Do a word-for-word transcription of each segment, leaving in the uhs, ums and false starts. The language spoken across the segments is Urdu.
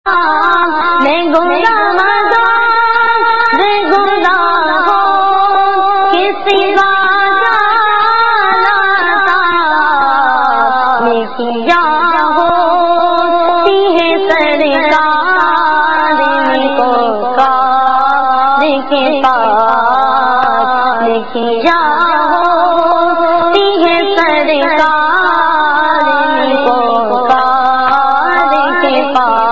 میں گناہ مدار گناہوں کے سوا جانا تھا، میں کیا ہوتی ہے سرکار کو کار کے پاس، میں کیا ہوتی ہے سرکار کو کار کے پاس۔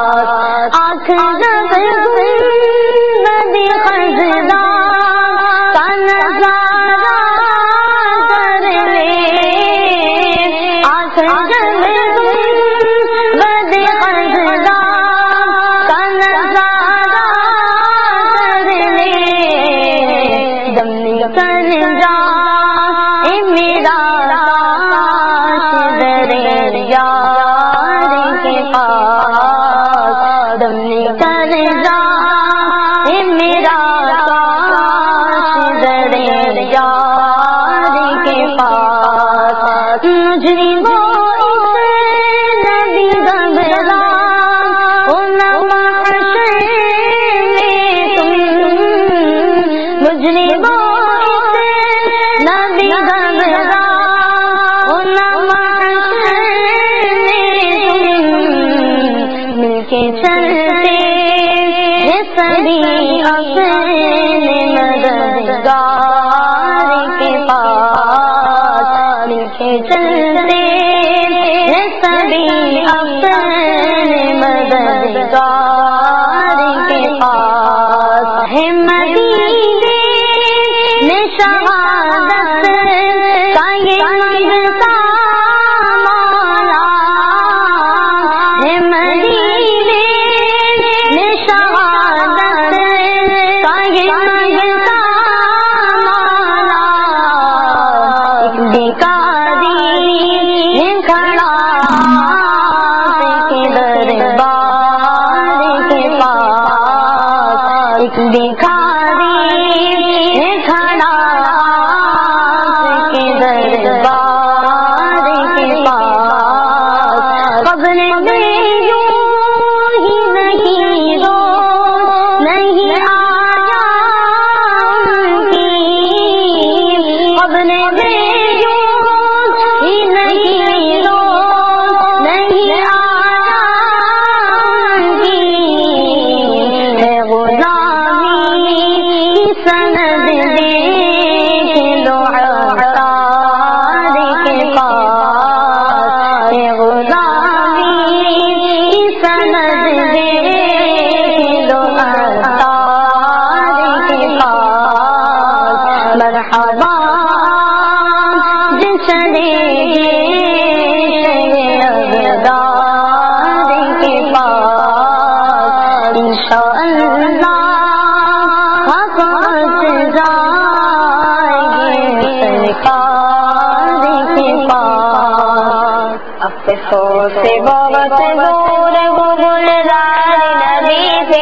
افسوس سے بہت دور وہ گلزار نبی سے،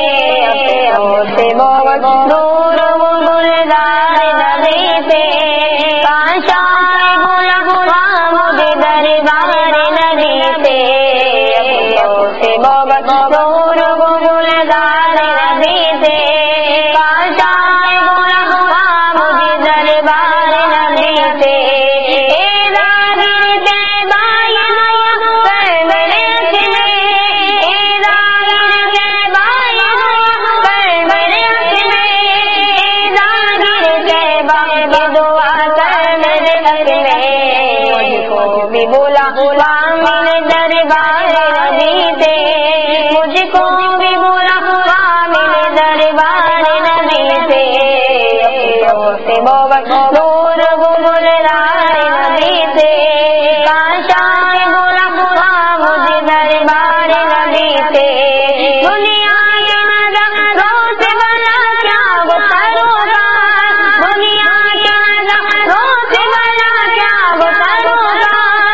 افسوس سے بہت دور وہ گلزار نبی سے، کاش آئے بلا بلا مجھے دربار نبی سے، افسوس سے بہت دور وہ گلزار نبی سے، کاش آئے بلا بلا مجھے دربار نبی سے۔ بولا بولا میرے دربار نبی سے، مجھ کو بھی بولا بولا میرے دربار نبی سے، افسوس سے بہت دور وہ گلزار نبی سے، کاش آئے بولا بولا مجھے دربار نبی سے۔ دنیا کے نظروں سے بلا کیا وہ سروکار، دنیا کے نظروں سے بلا کیا وہ سروکار،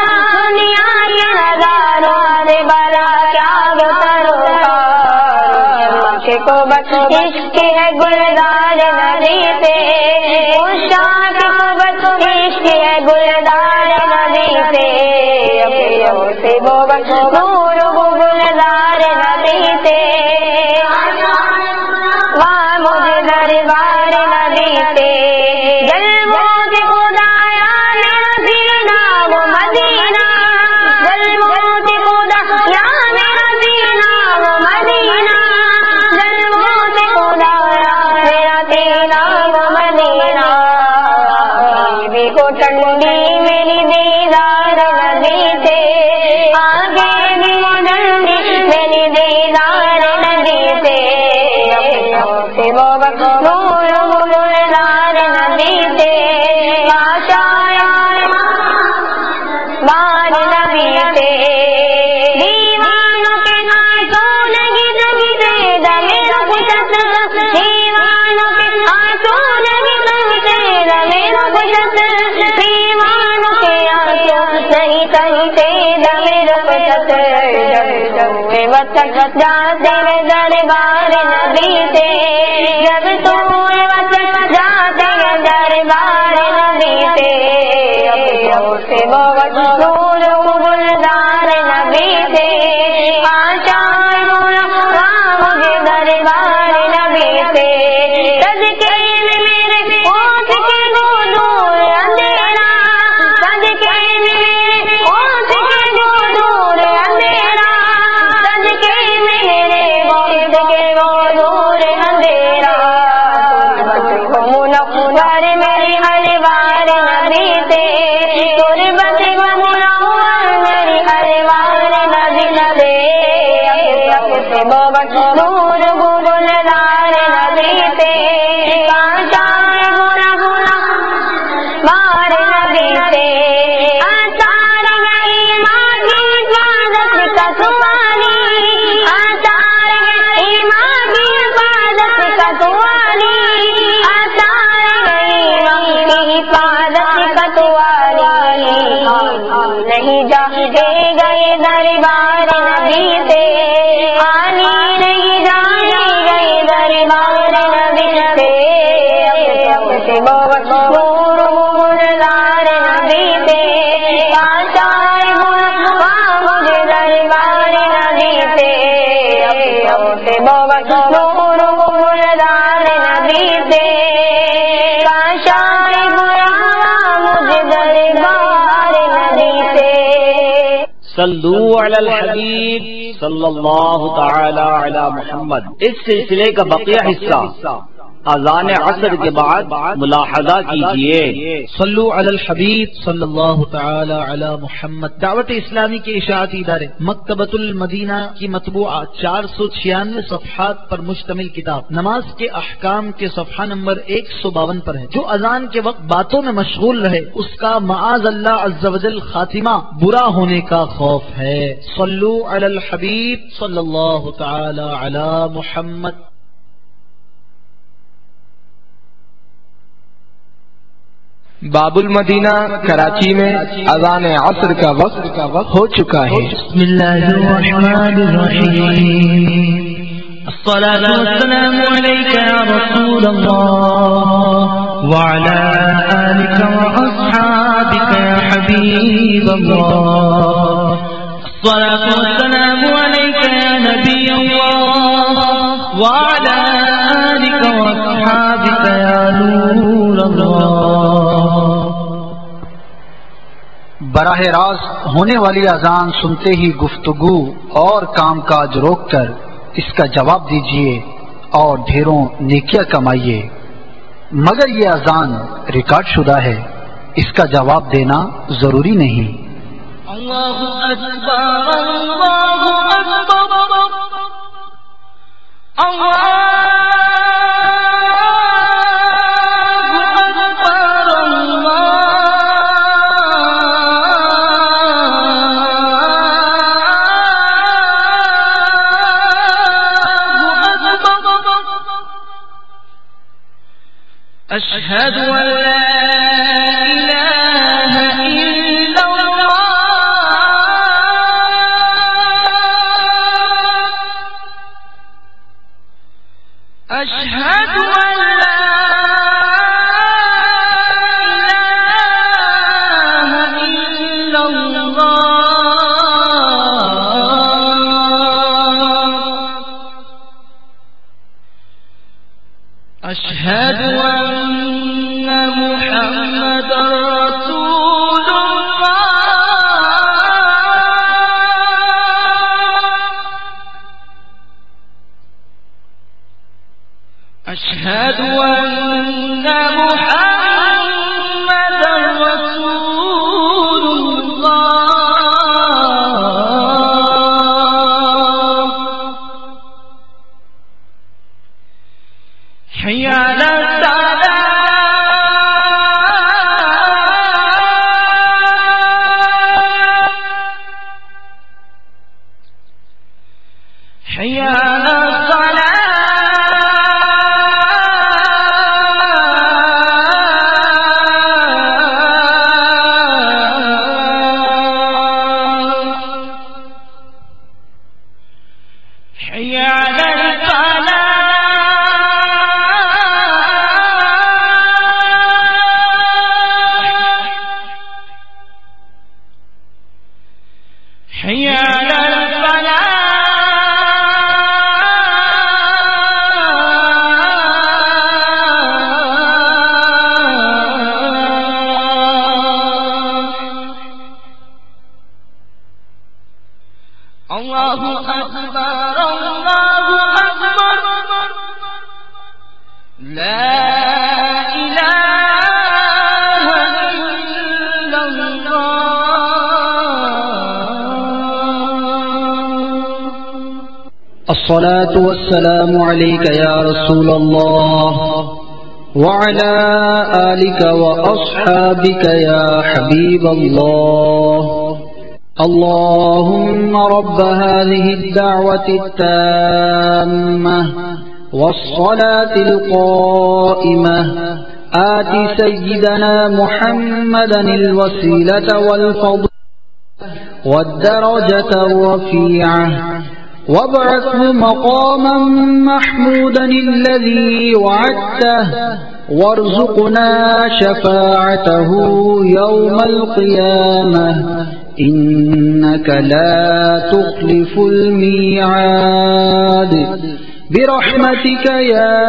کو بس عشق ہے گلزار نبی سے، اس شاخ کو بس عشق ہے گلزار نبی سے، افسوس سے بہت دور وہ گلزار نبی سے بابت نور گلزار نبی سے آشایا بار نبی سے دیوانوں کے آنسوں لگی دم سے دمے رخصت دیوانوں کے آنسوں لگی دم سے دمے رخصت دیوانوں کے آنسوں نہیں کہتے دمے رخصت وطن جاتے ہیں دربار نبی سے جب تم وطن جاتے ہیں دربار نبی سے اپنوں سے بہت نور گلزار نبی سے آشائے مجھے دربار نبی سے صدقے میں میرے ہوش کے گو دور اندھیرا صدقے میں میرے ہوش کے گو دور اندھیرا صدقے میں میرے ہوش کے گو دور اندھیرا منور میری ہر بار نبی سے قربت منور میری ہر بار نبی سے سے بابت نور گلزار نبی سے آشائے گنا گنا بار نبی سے آثار گئی ماں کی حفاظت کا سوالی آثار گئی ماں کی حفاظت کا سوالی آثار گئی ماں کی حفاظت کا سوالی نہیں جاتے گئے دربار نبی سے آنی نہیں جانے گئے دربار نبی سے سے بہت نور گلزار نبی سے آشائے گنا مجھے دربار نبی سے سے بہت نور گلزار نبی سے آشائے گنا مجھے دربار نبی سے صلو علی الحبیب صلی اللہ تعالی علی محمد۔ اس سلسلے کا بقیہ حصہ اذان عصر کے بعد ملاحظہ کیجیے۔ صلو علی الحبیب صلی اللہ تعالی علی محمد۔ دعوت اسلامی کے اشاعتی ادارے مکتبۃ المدینہ کی مطبوعہ چار سو چھیانوے صفحات پر مشتمل کتاب نماز کے احکام کے صفحہ نمبر ایک سو باون پر ہے۔ جو اذان کے وقت باتوں میں مشغول رہے اس کا معاذ اللہ عز و جل خاتمہ برا ہونے کا خوف ہے۔ صلو علی الحبیب صلی اللہ تعالی علی محمد۔ باب المدینہ کراچی میں اذان عصر کا وقت ہو چکا ہے۔ بسم اللہ الرحمن الرحیم۔ الصلاة والسلام عليك يا رسول الله وعلى آلك وأصحابك يا حبيب الله الصلاة والسلام عليك يا نبي الله وعلى آلك وأصحابك يا نور الله۔ براہ راست ہونے والی اذان سنتے ہی گفتگو اور کام کاج روک کر اس کا جواب دیجیے اور ڈھیروں نیکیاں کمائیے۔ مگر یہ اذان ریکارڈ شدہ ہے، اس کا جواب دینا ضروری نہیں۔ اللہ اکبر اللہ اکبر اللہ أشهد أن لا إله إلا الله أشهد أن لا إله إلا الله أشهد أن محمد رسول الله أشهد أن محمد رسول الله حي على الصلاة حي على الصلاة حي على الصلاة حي على الفلاح الله أكبر الله أكبر لا إله إلا الله. الصلاة والسلام عليك يا رسول الله وعلى آلك وأصحابك يا حبيب الله. اللهم رب هذه الدعوة التامة والصلاة القائمة آت سيدنا محمدا الوسيلة والفضل والدرجة الرفيعة وابعثه مقاما محمودا الذي وعدته وارزقنا شفاعته يوم القيامة إنك لا تخلف الميعاد برحمتك يا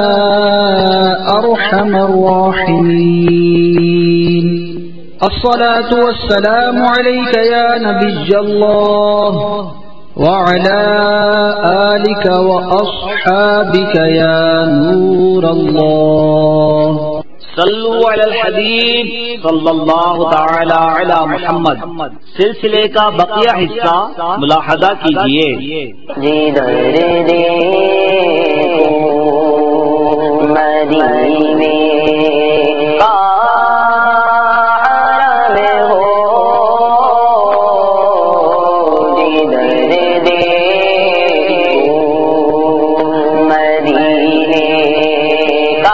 أرحم الراحمين. الصلاة والسلام عليك يا نبي الله وعلى آلك وأصحابك يا نور الله. صلو علی الحبیب صلی اللہ تعالی علی محمد. سلسلے کا بقیہ حصہ ملاحظہ کیجیے. جدھر دیکھو مدینے کا عالم ہو، جدھر دیکھو مدینے کا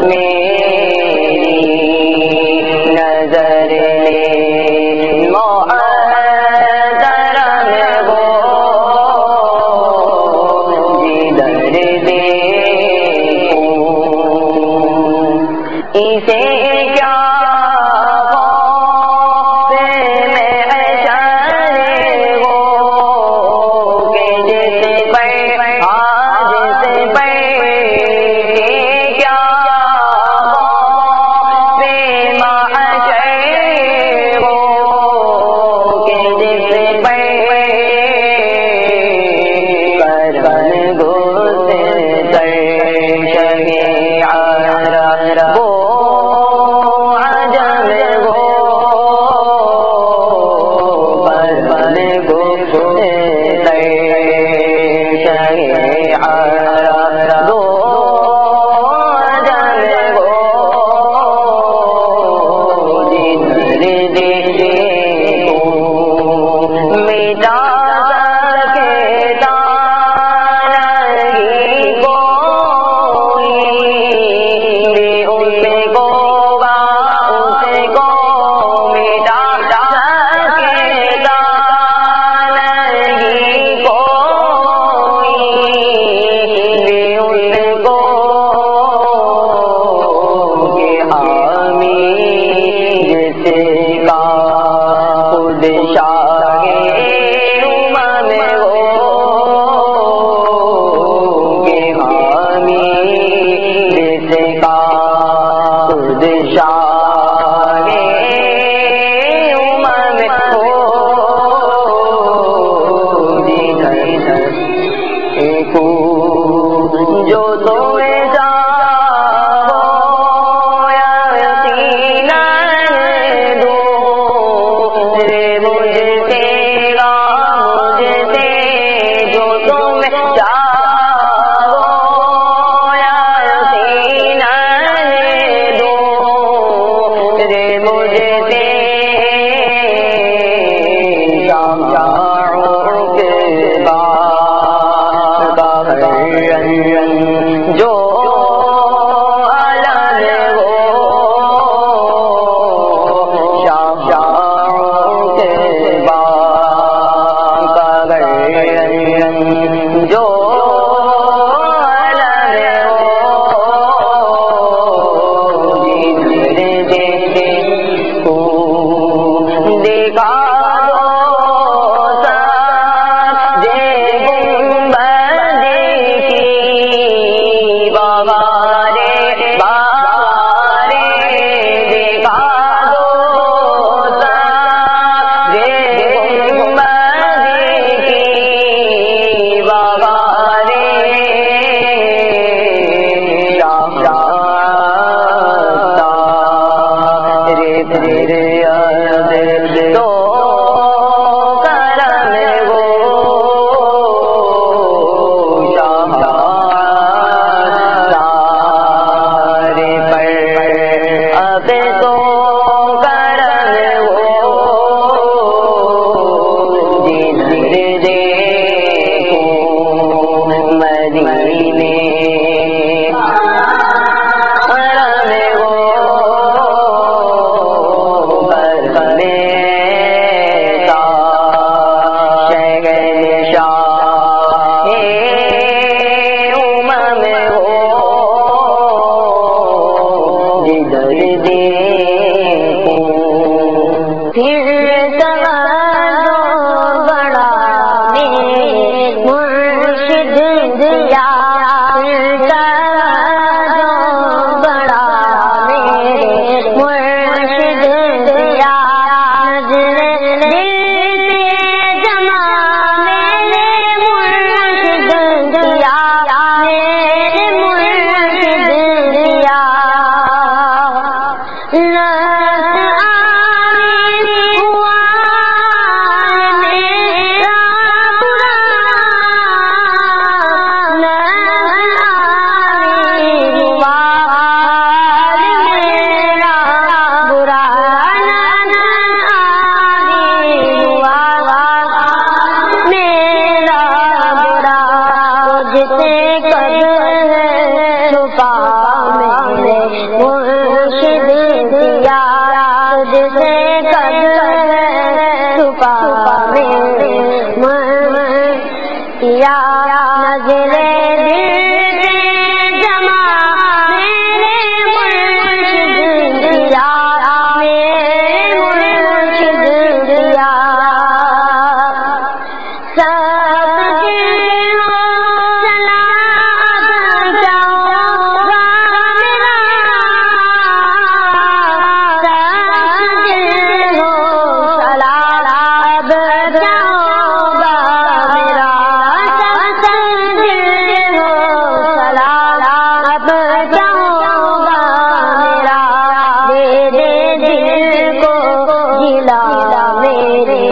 لت آئی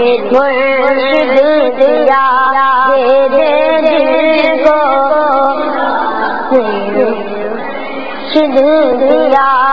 مرشد دیا دے دے دل کو مرشد دیا